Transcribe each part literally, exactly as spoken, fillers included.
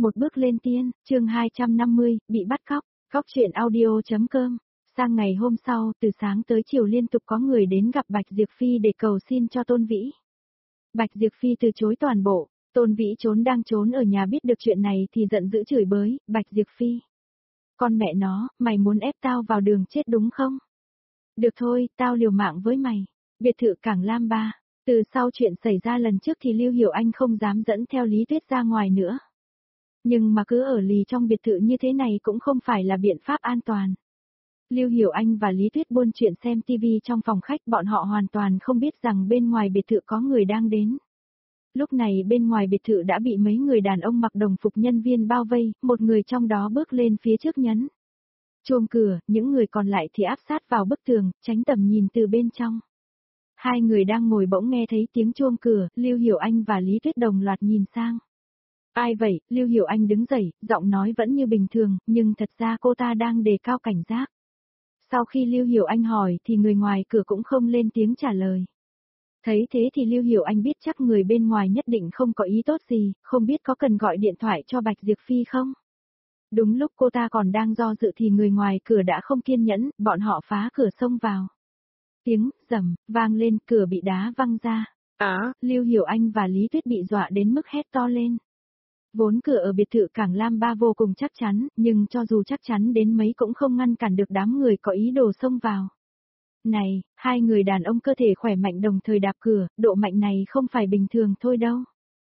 Một bước lên tiên, chương hai trăm năm mươi, bị bắt cóc, cóc truyện audio.com. Sang ngày hôm sau, từ sáng tới chiều liên tục có người đến gặp Bạch Diệp Phi để cầu xin cho Tôn Vĩ. Bạch Diệp Phi từ chối toàn bộ, Tôn Vĩ trốn đang trốn ở nhà biết được chuyện này thì giận dữ chửi bới, Bạch Diệp Phi. Con mẹ nó, mày muốn ép tao vào đường chết đúng không? Được thôi, tao liều mạng với mày. Biệt thự Cảng Lam ba. Từ sau chuyện xảy ra lần trước thì Lưu Hiểu Anh không dám dẫn theo Lý Tuyết ra ngoài nữa. Nhưng mà cứ ở lì trong biệt thự như thế này cũng không phải là biện pháp an toàn. Lưu Hiểu Anh và Lý Tuyết buôn chuyện xem tivi trong phòng khách, bọn họ hoàn toàn không biết rằng bên ngoài biệt thự có người đang đến. Lúc này bên ngoài biệt thự đã bị mấy người đàn ông mặc đồng phục nhân viên bao vây, một người trong đó bước lên phía trước nhấn chuông cửa, những người còn lại thì áp sát vào bức tường, tránh tầm nhìn từ bên trong. Hai người đang ngồi bỗng nghe thấy tiếng chuông cửa, Lưu Hiểu Anh và Lý Tuyết đồng loạt nhìn sang. Ai vậy? Lưu Hiểu Anh đứng dậy, giọng nói vẫn như bình thường, nhưng thật ra cô ta đang đề cao cảnh giác. Sau khi Lưu Hiểu Anh hỏi thì người ngoài cửa cũng không lên tiếng trả lời. Thấy thế thì Lưu Hiểu Anh biết chắc người bên ngoài nhất định không có ý tốt gì, không biết có cần gọi điện thoại cho Bạch Diệp Phi không? Đúng lúc cô ta còn đang do dự thì người ngoài cửa đã không kiên nhẫn, bọn họ phá cửa xông vào. Tiếng rầm vang lên, cửa bị đá văng ra. Á, à, Lưu Hiểu Anh và Lý Tuyết bị dọa đến mức hét to lên. Vốn cửa ở biệt thự Cảng Lam ba vô cùng chắc chắn, nhưng cho dù chắc chắn đến mấy cũng không ngăn cản được đám người có ý đồ xông vào. Này, hai người đàn ông cơ thể khỏe mạnh đồng thời đạp cửa, độ mạnh này không phải bình thường thôi đâu.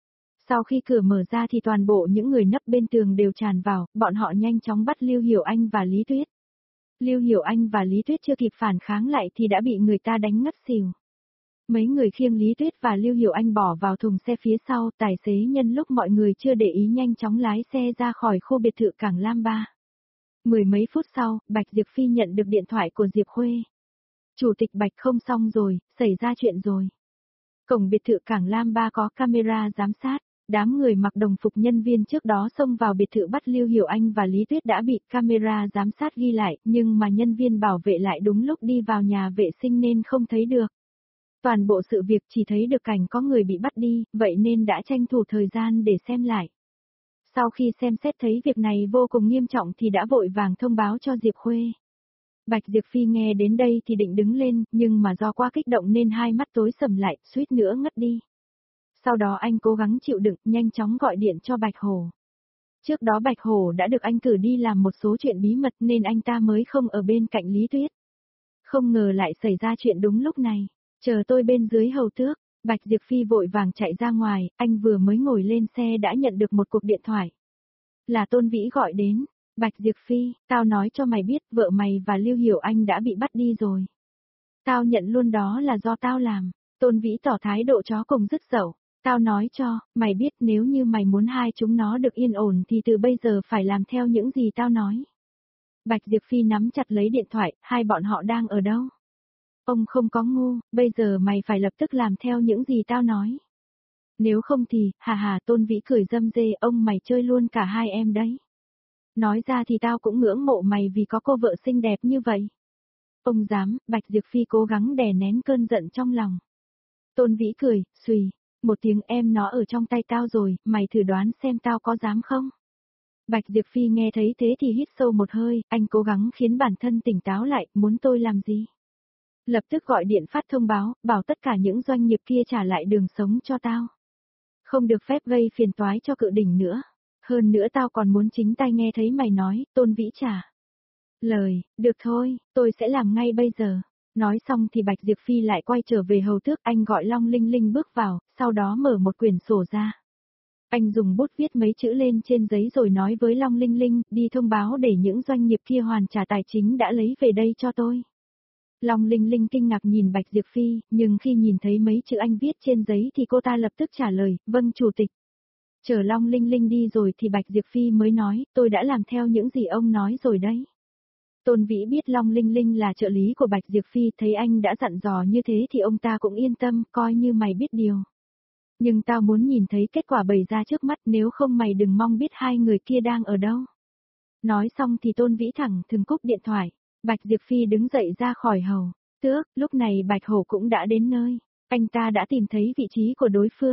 Sau khi cửa mở ra thì toàn bộ những người nấp bên tường đều tràn vào, bọn họ nhanh chóng bắt Lưu Hiểu Anh và Lý Tuyết. Lưu Hiểu Anh và Lý Tuyết chưa kịp phản kháng lại thì đã bị người ta đánh ngất xỉu. Mấy người khiêng Lý Tuyết và Lưu Hiểu Anh bỏ vào thùng xe phía sau, tài xế nhân lúc mọi người chưa để ý nhanh chóng lái xe ra khỏi khu biệt thự Cảng Lam ba. Mười mấy phút sau, Bạch Diệp Phi nhận được điện thoại của Diệp Khuê. Chủ tịch Bạch không xong rồi, xảy ra chuyện rồi. Cổng biệt thự Cảng Lam ba có camera giám sát, đám người mặc đồng phục nhân viên trước đó xông vào biệt thự bắt Lưu Hiểu Anh và Lý Tuyết đã bị camera giám sát ghi lại, nhưng mà nhân viên bảo vệ lại đúng lúc đi vào nhà vệ sinh nên không thấy được. Toàn bộ sự việc chỉ thấy được cảnh có người bị bắt đi, vậy nên đã tranh thủ thời gian để xem lại. Sau khi xem xét thấy việc này vô cùng nghiêm trọng thì đã vội vàng thông báo cho Diệp Khuê. Bạch Diệp Phi nghe đến đây thì định đứng lên, nhưng mà do quá kích động nên hai mắt tối sầm lại, suýt nữa ngất đi. Sau đó anh cố gắng chịu đựng, nhanh chóng gọi điện cho Bạch Hổ. Trước đó Bạch Hổ đã được anh cử đi làm một số chuyện bí mật nên anh ta mới không ở bên cạnh Lý Tuyết. Không ngờ lại xảy ra chuyện đúng lúc này. Chờ tôi bên dưới hầu tước, Bạch Diệp Phi vội vàng chạy ra ngoài, anh vừa mới ngồi lên xe đã nhận được một cuộc điện thoại. Là Tôn Vĩ gọi đến. Bạch Diệp Phi, tao nói cho mày biết vợ mày và Lưu Hiểu Anh đã bị bắt đi rồi. Tao nhận luôn đó là do tao làm. Tôn Vĩ tỏ thái độ chó cùng dứt dậu. Tao nói cho, mày biết nếu như mày muốn hai chúng nó được yên ổn thì từ bây giờ phải làm theo những gì tao nói. Bạch Diệp Phi nắm chặt lấy điện thoại, hai bọn họ đang ở đâu? Ông không có ngu, bây giờ mày phải lập tức làm theo những gì tao nói. Nếu không thì, hà hà, Tôn Vĩ cười râm rê, ông mày chơi luôn cả hai em đấy. Nói ra thì tao cũng ngưỡng mộ mày vì có cô vợ xinh đẹp như vậy. Ông dám, Bạch Diệp Phi cố gắng đè nén cơn giận trong lòng. Tôn Vĩ cười, xùy, một tiếng em nó ở trong tay tao rồi, mày thử đoán xem tao có dám không? Bạch Diệp Phi nghe thấy thế thì hít sâu một hơi, anh cố gắng khiến bản thân tỉnh táo lại, muốn tôi làm gì? Lập tức gọi điện phát thông báo, bảo tất cả những doanh nghiệp kia trả lại đường sống cho tao. Không được phép gây phiền toái cho cự đỉnh nữa. Hơn nữa tao còn muốn chính tai nghe thấy mày nói, Tôn Vĩ trả lời, được thôi, tôi sẽ làm ngay bây giờ. Nói xong thì Bạch Diệp Phi lại quay trở về hầu tước, anh gọi Long Linh Linh bước vào, sau đó mở một quyển sổ ra. Anh dùng bút viết mấy chữ lên trên giấy rồi nói với Long Linh Linh, đi thông báo để những doanh nghiệp kia hoàn trả tài chính đã lấy về đây cho tôi. Long Linh Linh kinh ngạc nhìn Bạch Diệp Phi, nhưng khi nhìn thấy mấy chữ anh viết trên giấy thì cô ta lập tức trả lời, vâng chủ tịch. Chờ Long Linh Linh đi rồi thì Bạch Diệp Phi mới nói, tôi đã làm theo những gì ông nói rồi đấy. Tôn Vĩ biết Long Linh Linh là trợ lý của Bạch Diệp Phi, thấy anh đã dặn dò như thế thì ông ta cũng yên tâm, coi như mày biết điều. Nhưng tao muốn nhìn thấy kết quả bày ra trước mắt, nếu không mày đừng mong biết hai người kia đang ở đâu. Nói xong thì Tôn Vĩ thẳng thừng cúp điện thoại. Bạch Diệp Phi đứng dậy ra khỏi hầu tước, lúc này Bạch Hổ cũng đã đến nơi. Anh ta đã tìm thấy vị trí của đối phương.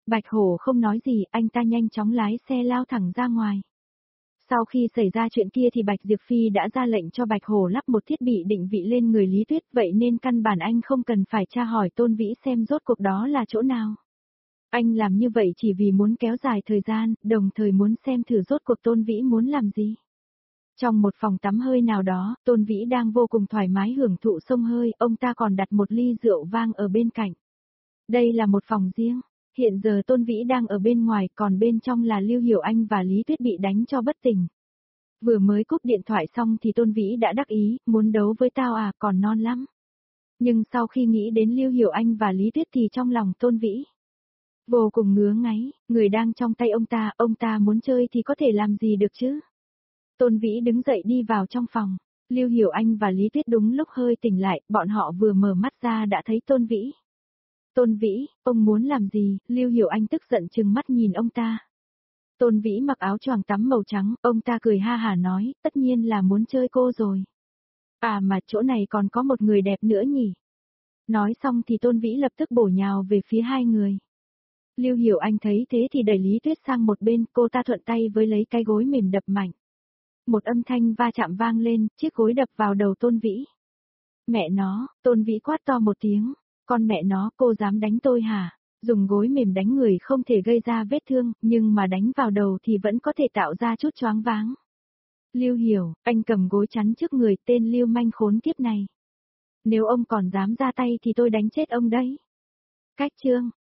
Bạch Hổ không nói gì, anh ta nhanh chóng lái xe lao thẳng ra ngoài. Sau khi xảy ra chuyện kia thì Bạch Diệp Phi đã ra lệnh cho Bạch Hổ lắp một thiết bị định vị lên người Lý Tuyết, vậy nên căn bản anh không cần phải tra hỏi Tôn Vĩ xem rốt cuộc đó là chỗ nào. Anh làm như vậy chỉ vì muốn kéo dài thời gian, đồng thời muốn xem thử rốt cuộc Tôn Vĩ muốn làm gì. Trong một phòng tắm hơi nào đó, Tôn Vĩ đang vô cùng thoải mái hưởng thụ xông hơi, ông ta còn đặt một ly rượu vang ở bên cạnh. Đây là một phòng riêng. Hiện giờ Tôn Vĩ đang ở bên ngoài, còn bên trong là Lưu Hiểu Anh và Lý Tuyết bị đánh cho bất tỉnh. Vừa mới cúp điện thoại xong thì Tôn Vĩ đã đắc ý, muốn đấu với tao à, còn non lắm. Nhưng sau khi nghĩ đến Lưu Hiểu Anh và Lý Tuyết thì trong lòng Tôn Vĩ vô cùng ngứa ngáy, người đang trong tay ông ta, ông ta muốn chơi thì có thể làm gì được chứ. Tôn Vĩ đứng dậy đi vào trong phòng, Lưu Hiểu Anh và Lý Tuyết đúng lúc hơi tỉnh lại, bọn họ vừa mở mắt ra đã thấy Tôn Vĩ. Tôn Vĩ, ông muốn làm gì? Lưu Hiểu Anh tức giận trừng mắt nhìn ông ta. Tôn Vĩ mặc áo choàng tắm màu trắng, ông ta cười ha hả nói, tất nhiên là muốn chơi cô rồi. À mà chỗ này còn có một người đẹp nữa nhỉ? Nói xong thì Tôn Vĩ lập tức bổ nhào về phía hai người. Lưu Hiểu Anh thấy thế thì đẩy Lý Tuyết sang một bên, cô ta thuận tay với lấy cái gối mềm đập mạnh. Một âm thanh va chạm vang lên, chiếc gối đập vào đầu Tôn Vĩ. Mẹ nó, Tôn Vĩ quát to một tiếng. Con mẹ nó, cô dám đánh tôi hả? Dùng gối mềm đánh người không thể gây ra vết thương, nhưng mà đánh vào đầu thì vẫn có thể tạo ra chút choáng váng. Lưu Hiểu, anh cầm gối chắn trước người tên Lưu manh khốn kiếp này. Nếu ông còn dám ra tay thì tôi đánh chết ông đấy. Cách chương